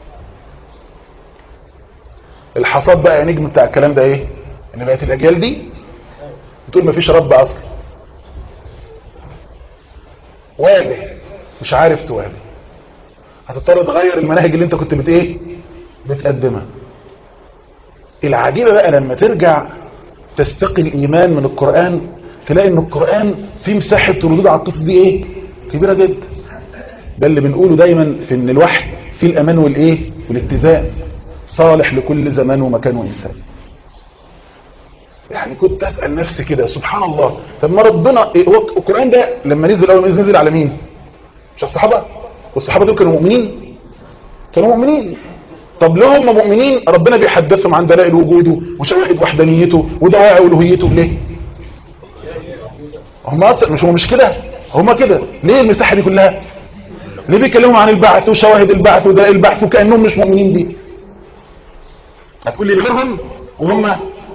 الحصاد بقى يا نجم بتاع الكلام ده ايه؟ ان بقت الاجيال دي بتقول مفيش رب اصلا. واجه مش عارف تواجه، هتضطر تغير المناهج اللي انت كنت بت ايه؟ بتقدمها. العجيبه بقى لما ترجع تستقي الايمان من القرآن تلاقي ان القرآن فيه مساحة ردود على القصص دي ايه كبيرة جدا. ده اللي بنقوله دايما في ان الوحي فيه الامان والايه والاتزان، صالح لكل زمان ومكان وانسان. يعني كنت اسال نفسي كده سبحان الله، طب ما ربنا إيه هو القرآن ده لما نزل اول ما نزل على مين؟ مش الصحابة؟ والصحابة دول كانوا مؤمنين؟ كانوا مؤمنين. طب لو هم مؤمنين ربنا بيحدثهم عن دلائل وجوده وشواهد وحدانيته ودواعي الوهيته ليه؟ هم اصلا مش هم مش كده، هم كده. ليه المساحه دي كلها؟ ليه بيتكلموا عن البعث وشواهد البعث ودلائل البعث وكانهم مش مؤمنين بيه؟ هتقول لي غيرهم وهم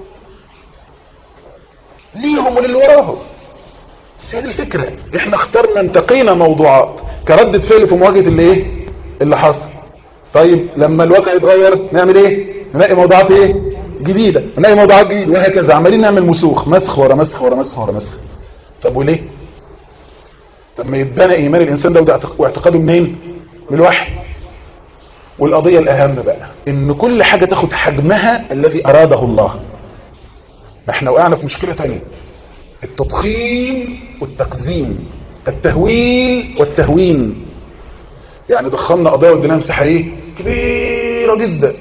ليهم وللي وراهم. بس هذه الفكره، احنا اخترنا انتقينا موضوعات كردة فعل في مواجهه اللي ايه؟ اللي حصل. طيب لما الواقع يتغير نعمل ايه؟ نلاقي موضوعات ايه؟ جديده، نلاقي موضوعات جديده وهكذا، عمالين نعمل مسوخ، مسخ ورا مسخ ورا مسخ ورا مسخ. طب وليه؟ طب ما يتبنى ايمان الانسان ده واعتقاده منين؟ من الوحي. والقضيه الاهم بقى ان كل حاجه تاخد حجمها الذي اراده الله. احنا وقعنا في مشكله ثانيه، التضخيم والتقزيم، التهويل والتهوين. يعني دخلنا قضايا واديناها مساحه ايه؟ كبيره جدا،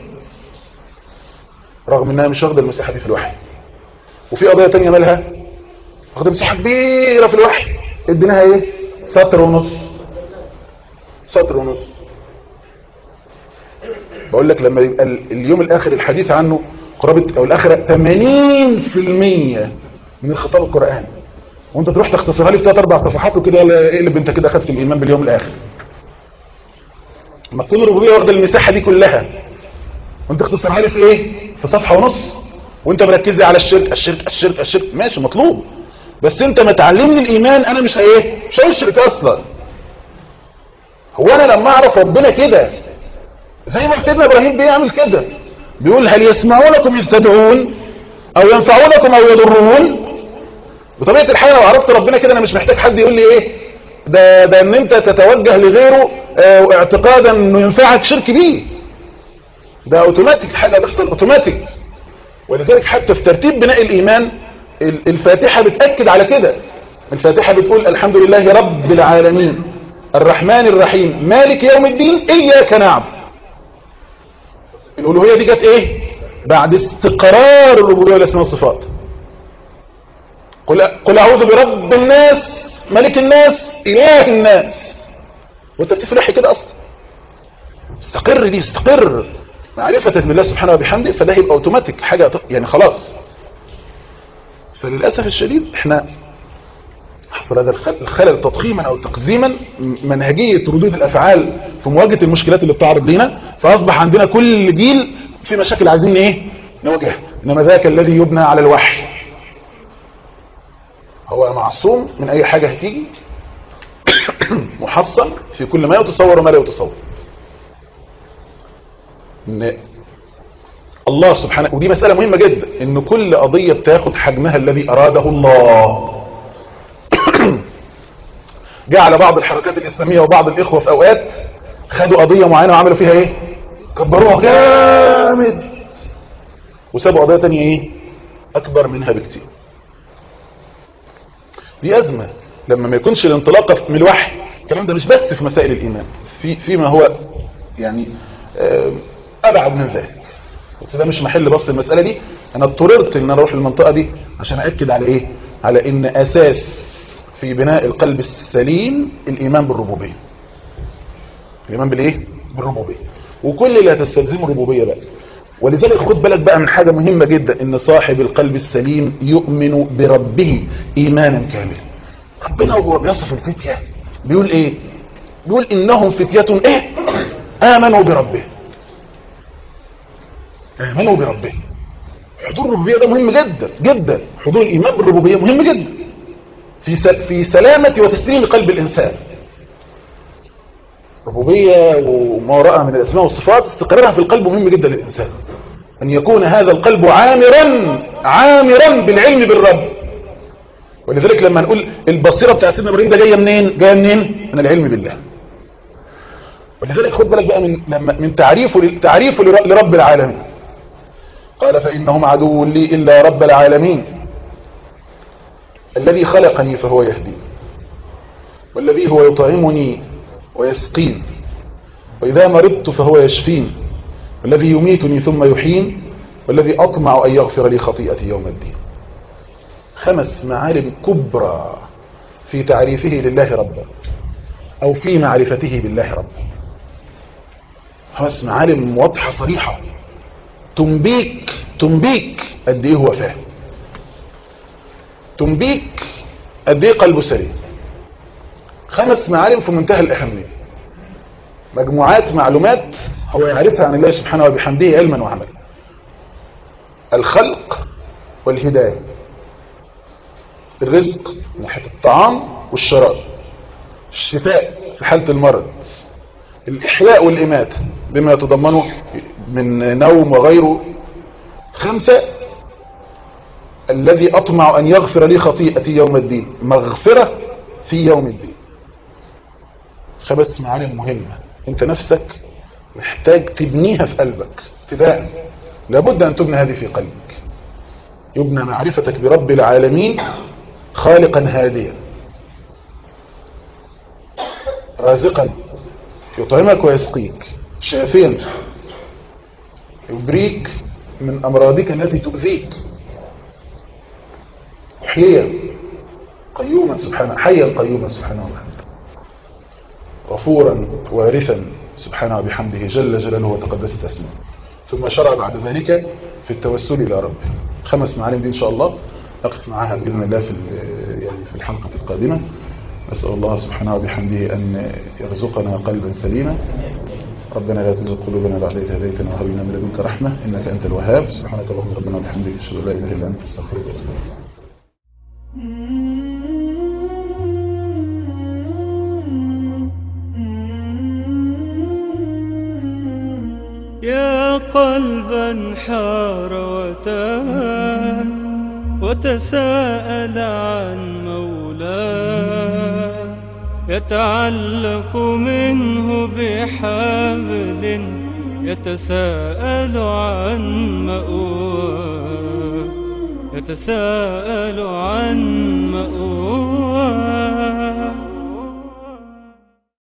رغم انها مش واخده المساحه دي في الوحي. وفي قضايا ثانيه مالها واخده مساحه كبيره في الوحي، اديناها ايه؟ سطر ونص، سطر ونص. بقول لك لما يبقى اليوم الاخر الحديث عنه قرابه او الاخره ثمانين بالمية من الخطاب القرآن، وانت تروح تختصرها لي في ثلاث اربع صفحات وكده اقلب انت كده اخذت الايمان باليوم الاخر. لما تكون الربوبيه واخده المساحه دي كلها وانت تختصرها لي في ايه؟ في صفحه ونص، وانت مركز لي على الشرك الشرك الشرك الشرك، ماشي مطلوب، بس انت ما تعلمني الايمان انا مش ايه؟ مش هشرك اصلا. هو انا لما اعرف ربنا كده زي ما سيدنا ابراهيم بيعمل كده، بيقول هل يسمعونكم اذ تدعون او ينفعونكم او يضرون. بطبيعه الحال لو عرفت ربنا كده انا مش محتاج حد يقول لي ايه ده ده ان انت تتوجه لغيره اه اعتقادا انه ينفعك شرك بيه، ده اوتوماتيك، حاجه بتحصل اوتوماتيك. ولذلك حتى في ترتيب بناء الايمان الفاتحه بتاكد على كده. الفاتحه بتقول الحمد لله رب العالمين الرحمن الرحيم مالك يوم الدين اياك نعبد. الالوهيه دي جت ايه؟ بعد استقرار الربوبيه والاسماء والصفات. قل قل اعوذ برب الناس ملك الناس اله الناس، وانت بتفرح كده اصلا. استقر دي، استقر معرفتك بالله سبحانه وبحمده، فده هيبقى اوتوماتيك حاجه يعني خلاص. فللاسف الشديد احنا حصل هذا الخلل تضخيما او تقزيما منهجيه ردود الافعال في مواجهه المشكلات اللي بتعرض لنا، فاصبح عندنا كل جيل في مشاكل عايزين ايه؟ نواجهها. انما ذاك الذي يبنى على الوحي هو معصوم من اي حاجه هتيجي، محصن في كل ما يتصور وما لا يتصور. ان الله سبحانه، ودي مساله مهمه جدا، ان كل قضيه بتاخد حجمها الذي اراده الله. جعل بعض الحركات الاسلاميه وبعض الاخوه في اوقات خدوا قضيه معينه وعملوا فيها ايه؟ كبروها جامد، وسابوا قضيه ثانيه ايه؟ اكبر منها بكتير. دي ازمه لما ما يكونش الانطلاقه من الوحي. الكلام ده مش بس في مسائل الايمان، في فيما هو يعني ابعد من ذلك، بس ده مش محل بس المساله دي. انا اضطررت ان اروح المنطقه دي عشان اكد على ايه؟ على ان اساس في بناء القلب السليم الايمان بالربوبيه. الايمان بالايه؟ بالربوبيه، وكل اللي هتستلزمه الربوبيه بقى. ولذلك خد بالك بقى من حاجه مهمه جدا، ان صاحب القلب السليم يؤمن بربه ايمانا كاملا. ربنا وهو بيصف الفتيه بيقول ايه؟ بيقول انهم فتيه ايه؟ امنوا بربه. امنوا بربه. حضور الربوبيه ده مهم جدا جدا، حضور الايمان بالربوبيه مهم جدا في في سلامه وتسليم قلب الانسان. ربوبيه وما وراءها من الاسماء والصفات استقرارها في القلب مهم جدا للانسان، ان يكون هذا القلب عامرا عامرا بالعلم بالرب. ولذلك لما نقول البصيره بتاع سيدنا ابراهيم ده جايه منين؟ جايه منين؟ من العلم بالله. ولذلك خد بالك بقى من لما من تعريفه تعريفه لرب العالمين. قال فإنهم عدو لي إلا رب العالمين الذي خلقني فهو يهدي، والذي هو يطعمني ويسقين، وإذا مرضت فهو يشفين، والذي يميتني ثم يحين، والذي أطمع أن يغفر لي خطيئتي يوم الدين. خمس معالم كبرى في تعريفه لله ربا أو في معرفته بالله ربا. خمس معالم واضحة صريحة تنبيك تنبيك قد ايه هو فاهم، تنبيك قد ايه قلبه سليم. خمس معالم في منتهى الأهمية، مجموعات معلومات هو يعرفها عن الله سبحانه وبحمده علما وعملا. الخلق والهداية، الرزق من ناحية الطعام والشراب، الشفاء في حالة المرض، الإحياء والإماتة بما يتضمنه من نوم وغيره. خمسة، الذي أطمع أن يغفر لي خطيئتي يوم الدين، مغفرة في يوم الدين. خمس معالم مهمة انت نفسك محتاج تبنيها في قلبك ابتداء، لابد أن تبنى هذه في قلبك. يبنى معرفتك برب العالمين خالقا هاديا رازقا يطعمك ويسقيك، شافيا يبريك من أمراضك التي تؤذيك، حيا قيوما سبحانه، حيا قيوما سبحانه وتعالى، غفورا وارثا سبحانه وبحمده جل جلاله وتقدست اسمه. ثم شرع بعد ذلك في التوسل إلى ربه. خمس معالم دي إن شاء الله نقف معها بإذن الله في يعني في الحلقة القادمة. أسأل الله سبحانه وبحمده أن يرزقنا قلبا سليما. ربنا لا تزغ قلوبنا بعد إذ هديتنا وهب لنا من لدنك رحمة إنك أنت الوهاب. سبحانك اللهم ربنا وبحمدك أشهد أن لا إله إلا أنت أستغفرك وأتوب إليك. يا قلبا حار وتاه وتساءل عن مولاه، يتعلق منه بحبل يتساءل عن مأواه، يتساءل عن مأواه.